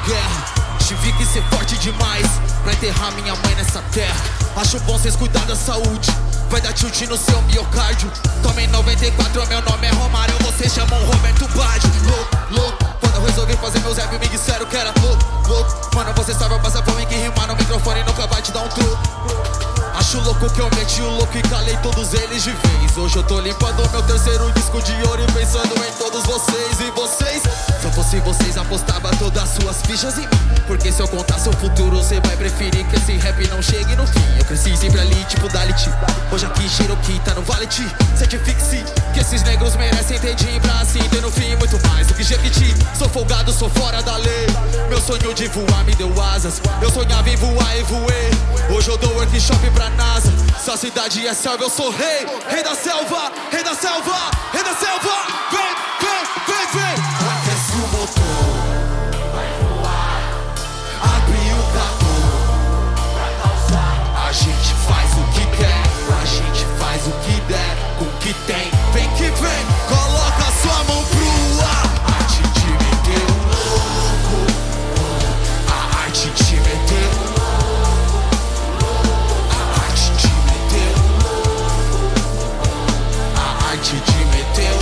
guerra. Tive que ser forte demais pra enterrar minha mãe nessa terra. Acho bom vocês cuidar da saúde, vai dar tilt no seu miocárdio. Tomei 94, meu nome é Romário, vocês chamam Roberto Baggio. Louco, quando eu resolvi fazer meus rap me disseram que era louco. Mano, você sabe, passa fome que rimar no microfone nunca vai te dar um troco. Acho louco que eu meti o louco e calei todos eles de vez. Hoje eu tô limpando meu terceiro disco de ouro e pensando em todos vocês. E vocês, se eu fosse vocês, apostava todas as suas fichas em mim. Porque se eu contar seu futuro, você vai preferir que esse rap não chegue no fim. Eu cresci sempre ali, tipo Dalit. Hoje aqui Cherokee tá no Valet. Certifique-se que esses negros merecem ter din pra assim ter no fim muito mais do que Jequiti. Sou folgado, sou fora da lei. Meu sonho de voar me deu asas. Eu sonhava em voar e voei. Hoje eu dou workshop pra NASA. Se a cidade é selva, eu sou rei. Rei da selva, rei da selva, rei da selva. Vem, vem, vem, vem. Aquece o motor, vai voar. Abre o capô pra causar. A gente faz o que quer, a gente faz o que der, com o que tem. Vem que vem, coloca sua mão pro ar. A arte te meteu louco, a arte te meteu louco. Te meteu.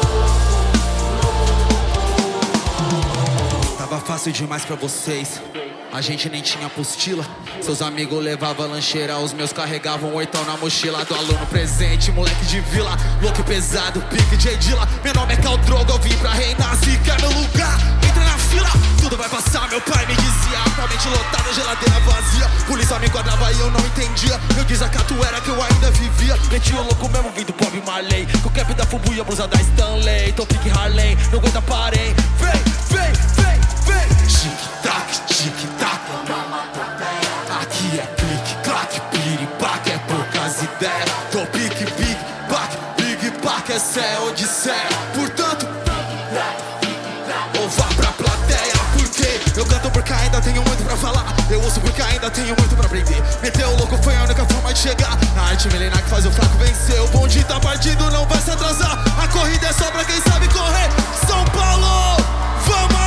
Tava fácil demais pra vocês. A gente nem tinha apostila. Seus amigos levavam lancheira, os meus carregavam oitão na mochila. Do aluno presente, moleque de vila, louco e pesado, pique de Edila. Meu nome é Khal Drogo, eu vim pra reinar. Se quer meu lugar, entra na fila. Tudo vai passar, meu pai me dizia. Atualmente lotada, geladeira vazia. Polícia me enquadrava e eu não entendia. Meu desacato era que eu ainda vivia. Meti o louco mesmo, vim do Bob Marley. Com o cap da Fubu e a blusa da Stanley. Tô pique Harley, não aguenta parem. Vem, vem, vem, vem. Tic-tac, tic-tac. Aqui é clique, claque, piripaque. É poucas ideias. Tô pique, big, back, big, back. Essa é odisseia. Portanto, ou vá pra plateia. Porque eu canto porque ainda tenho muito pra falar. Eu ouço porque ainda tenho muito pra aprender. Meter o louco foi a única forma de chegar. A arte milenar que faz o fraco vencer. O bonde tá partido, não vai se atrasar. A corrida é só pra quem sabe correr. São Paulo, vamos!